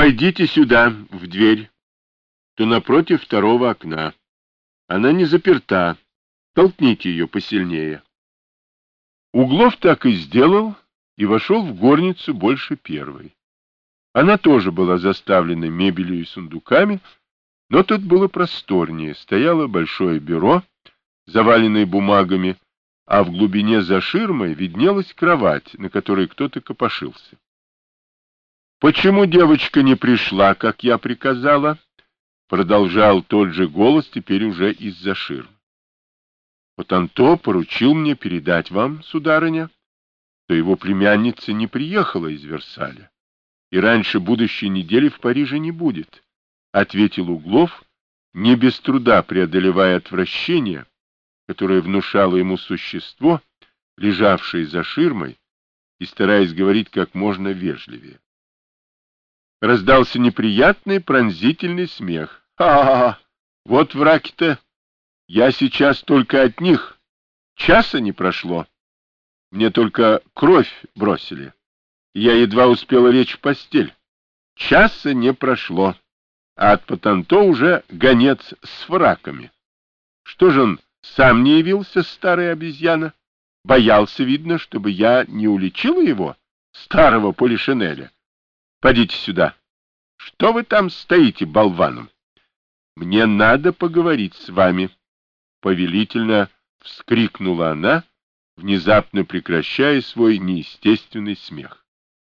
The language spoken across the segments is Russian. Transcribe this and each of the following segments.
Войдите сюда, в дверь, то напротив второго окна. Она не заперта. Толкните ее посильнее. Углов так и сделал и вошел в горницу больше первой. Она тоже была заставлена мебелью и сундуками, но тут было просторнее. Стояло большое бюро, заваленное бумагами, а в глубине за ширмой виднелась кровать, на которой кто-то копошился. «Почему девочка не пришла, как я приказала?» — продолжал тот же голос, теперь уже из-за ширмы. «Потанто поручил мне передать вам, сударыня, что его племянница не приехала из Версаля и раньше будущей недели в Париже не будет», — ответил Углов, не без труда преодолевая отвращение, которое внушало ему существо, лежавшее за ширмой, и стараясь говорить как можно вежливее. Раздался неприятный пронзительный смех. «Ха-ха-ха! Вот враки-то! Я сейчас только от них. Часа не прошло. Мне только кровь бросили. Я едва успела лечь в постель. Часа не прошло, а от Потанто уже гонец с фраками. Что же он сам не явился, старая обезьяна? Боялся, видно, чтобы я не уличила его, старого полишинеля. Подите сюда. Что вы там стоите болваном? Мне надо поговорить с вами. Повелительно вскрикнула она, внезапно прекращая свой неестественный смех.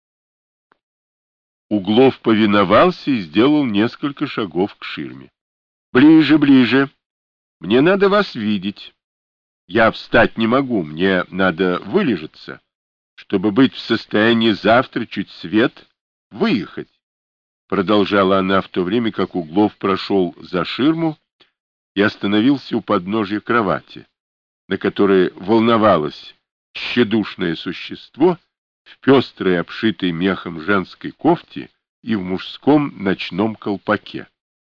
Углов повиновался и сделал несколько шагов к ширме. Ближе, ближе. Мне надо вас видеть. Я встать не могу, мне надо вылежаться, чтобы быть в состоянии завтра чуть свет выехать. Продолжала она в то время, как Углов прошел за ширму и остановился у подножья кровати, на которой волновалось тщедушное существо в пестрой, обшитой мехом женской кофте и в мужском ночном колпаке.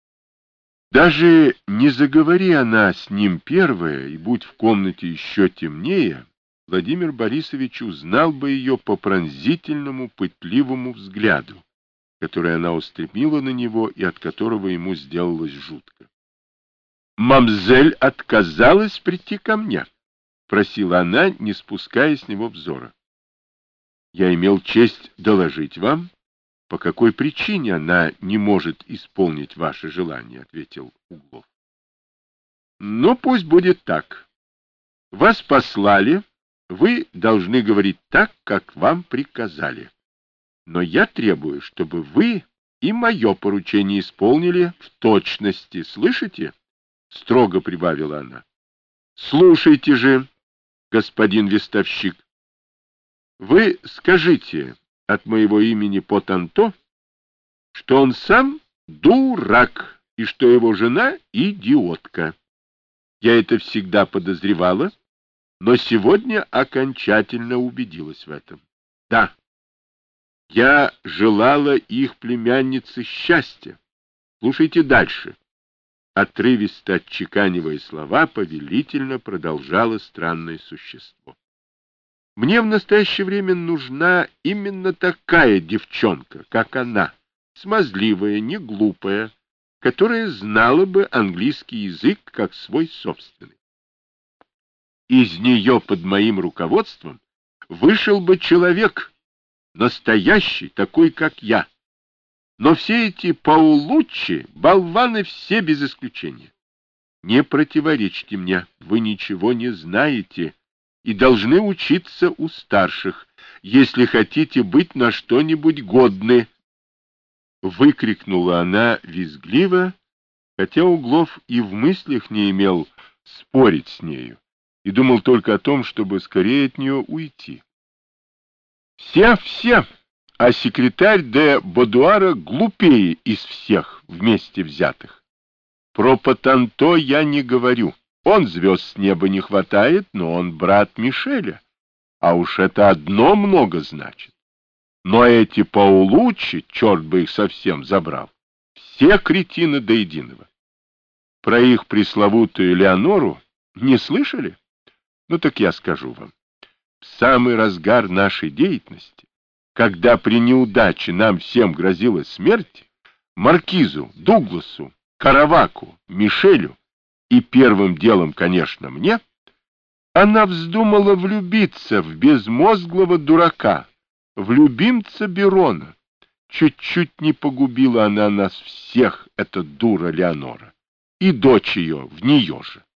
Даже не заговори она с ним первая, и будь в комнате еще темнее, Владимир Борисович узнал бы ее по пронзительному, пытливому взгляду, который она устремила на него и от которого ему сделалось жутко. «Мамзель отказалась прийти ко мне?» — просила она, не спуская с него взора. «Я имел честь доложить вам, по какой причине она не может исполнить ваше желание», — ответил Углов. «Ну, пусть будет так. Вас послали, вы должны говорить так, как вам приказали. Но я требую, чтобы вы и мое поручение исполнили в точности. Слышите?» — строго прибавила она. «Слушайте же, господин вестовщик. Вы скажите от моего имени Потанто, что он сам дурак и что его жена идиотка. Я это всегда подозревала, но сегодня окончательно убедилась в этом. Да, я желала их племяннице счастья. Слушайте дальше». Отрывисто отчеканивая слова, повелительно продолжало странное существо. «Мне в настоящее время нужна именно такая девчонка, как она, смазливая, не глупая, которая знала бы английский язык как свой собственный. Из нее под моим руководством вышел бы человек, настоящий, такой, как я. Но все эти Паулуччи — болваны все без исключения. Не противоречьте мне, вы ничего не знаете и должны учиться у старших, если хотите быть на что-нибудь годны. Выкрикнула она визгливо, хотя Углов и в мыслях не имел спорить с нею и думал только о том, чтобы скорее от нее уйти. Все, а секретарь де Бодуара глупее из всех вместе взятых. Про Потанто я не говорю. Он звезд с неба не хватает, но он брат Мишеля. А уж это одно много значит. Но эти Паулуччи, черт бы их совсем забрал, все кретины до единого. Про их пресловутую Леонору не слышали? Ну так я скажу вам. В самый разгар нашей деятельности, когда при неудаче нам всем грозила смерть, маркизу, Дугласу, Караваку, Мишелю и первым делом, конечно, мне, она вздумала влюбиться в безмозглого дурака, в любимца Берона. Чуть-чуть не погубила она нас всех, эта дура Леонора, и дочь ее в нее же.